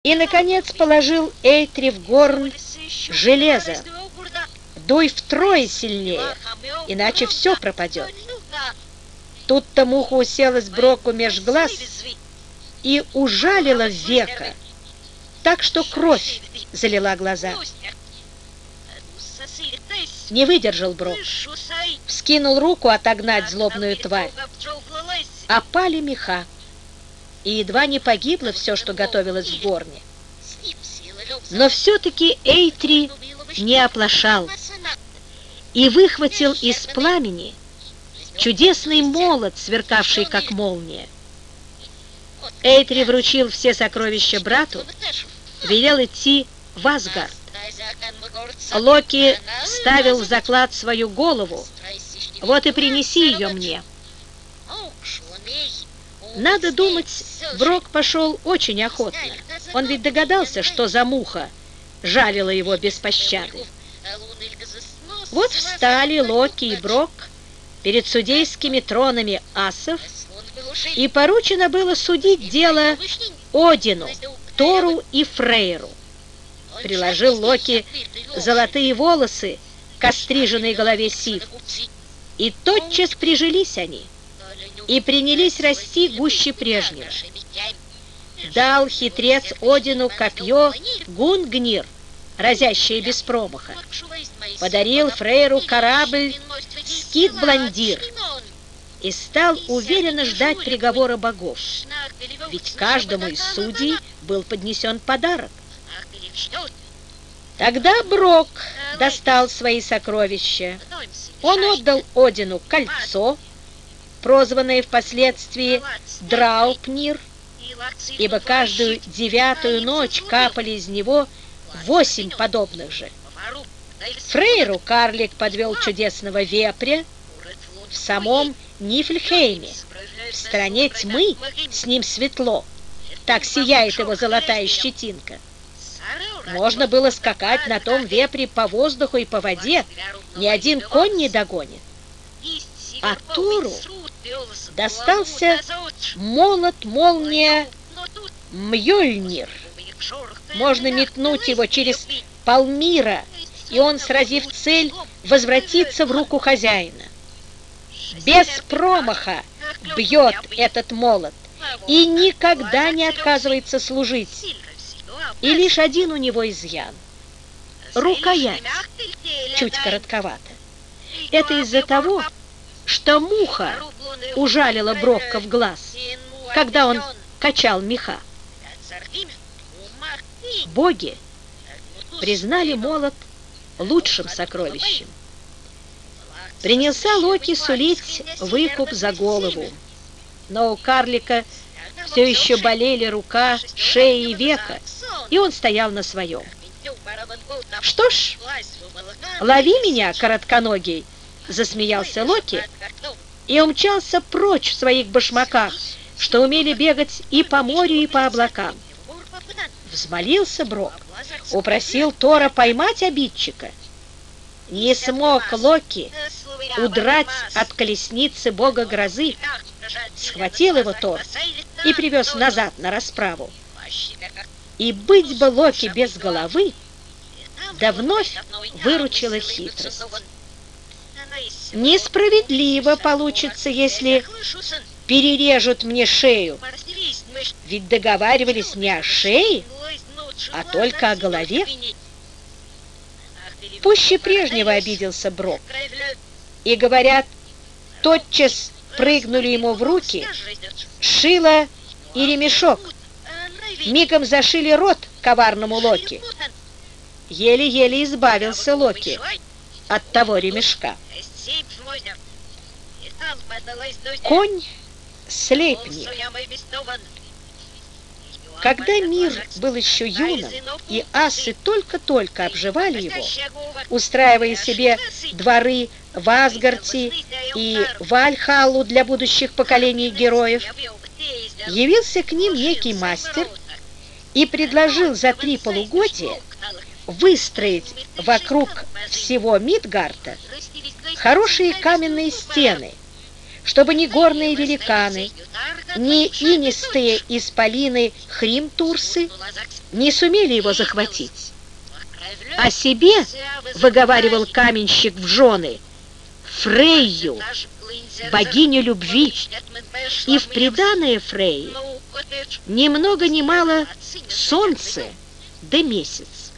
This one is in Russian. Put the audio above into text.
И, наконец, положил Эйтри в горн железо. Дуй втрое сильнее, иначе все пропадет. Тут-то муха уселась Броку меж глаз и ужалила века, так что кровь залила глаза. Не выдержал Брок, вскинул руку отогнать злобную тварь. Опали меха, и едва не погибло все, что готовилось в горне. Но все-таки Эйтри не оплошал и выхватил из пламени чудесный молот, сверкавший как молния. Эйтри вручил все сокровища брату, велел идти в Асгард. Локи ставил в заклад свою голову. Вот и принеси ее мне. Надо думать, Брок пошел очень охотно. Он ведь догадался, что за муха жалила его без пощады. Вот встали Локи и Брок перед судейскими тронами асов, и поручено было судить дело Одину, Тору и Фрейру. Приложил Локи золотые волосы к остриженной голове Сив, и тотчас прижились они, и принялись расти гуще прежнего. Дал хитрец Одину копье Гунгнир, разящее без промаха. Подарил Фрейру корабль Скит-Бландир и стал уверенно ждать приговора богов, ведь каждому из судей был поднесен подарок. Тогда Брок достал свои сокровища. Он отдал Одину кольцо, прозванное впоследствии Драупнир, ибо каждую 9-ю ночь капали из него 8 подобных же. Фрейру карлик подвел чудесного вепря в самом Нифльхейме. В стране тьмы с ним светло, так сияет его золотая щетинка. Можно было скакать на том вепре по воздуху и по воде, ни один конь не догонит. А Тору достался молот-молния Мьёльнир. Можно метнуть его через полмира, и он, сразив цель, возвратится в руку хозяина. Без промаха бьет этот молот и никогда не отказывается служить. И лишь один у него изъян – рукоять чуть коротковата. Это из-за того, что муха ужалила Брока в глаз, когда он качал меха. Боги признали молот лучшим сокровищем. Принялся Локи сулить выкуп за голову, но у карлика все еще болели рука, шея и века, и он стоял на своем. «Что ж, лови меня, коротконогий!» — засмеялся Локи и умчался прочь в своих башмаках, что умели бегать и по морю, и по облакам. Взмолился Брок, упросил Тора поймать обидчика. Не смог Локи удрать от колесницы бога грозы. Схватил его Тор и привез назад на расправу. И быть бы Локи без головы, да вновь выручила хитрость. Несправедливо получится, если перережут мне шею, ведь договаривались не о шее, а только о голове. Пуще прежнего обиделся Брок, и, говорят, тотчас прыгнули ему в руки шило и ремешок, мигом зашили рот коварному Локи. Еле-еле избавился Локи от того ремешка. Конь Слейпнир. Когда мир был еще юным, и асы только-только обживали его, устраивая себе дворы в Асгарде и Вальхаллу для будущих поколений героев, явился к ним некий мастер и предложил за 3 полугодия выстроить вокруг всего Мидгарда хорошие каменные стены, чтобы ни горные великаны, ни инистые исполины Хримтурсы не сумели его захватить. О себе выговаривал каменщик в жены Фрейю, богиню любви, и в приданое Фрейи ни много ни мало солнце да месяц.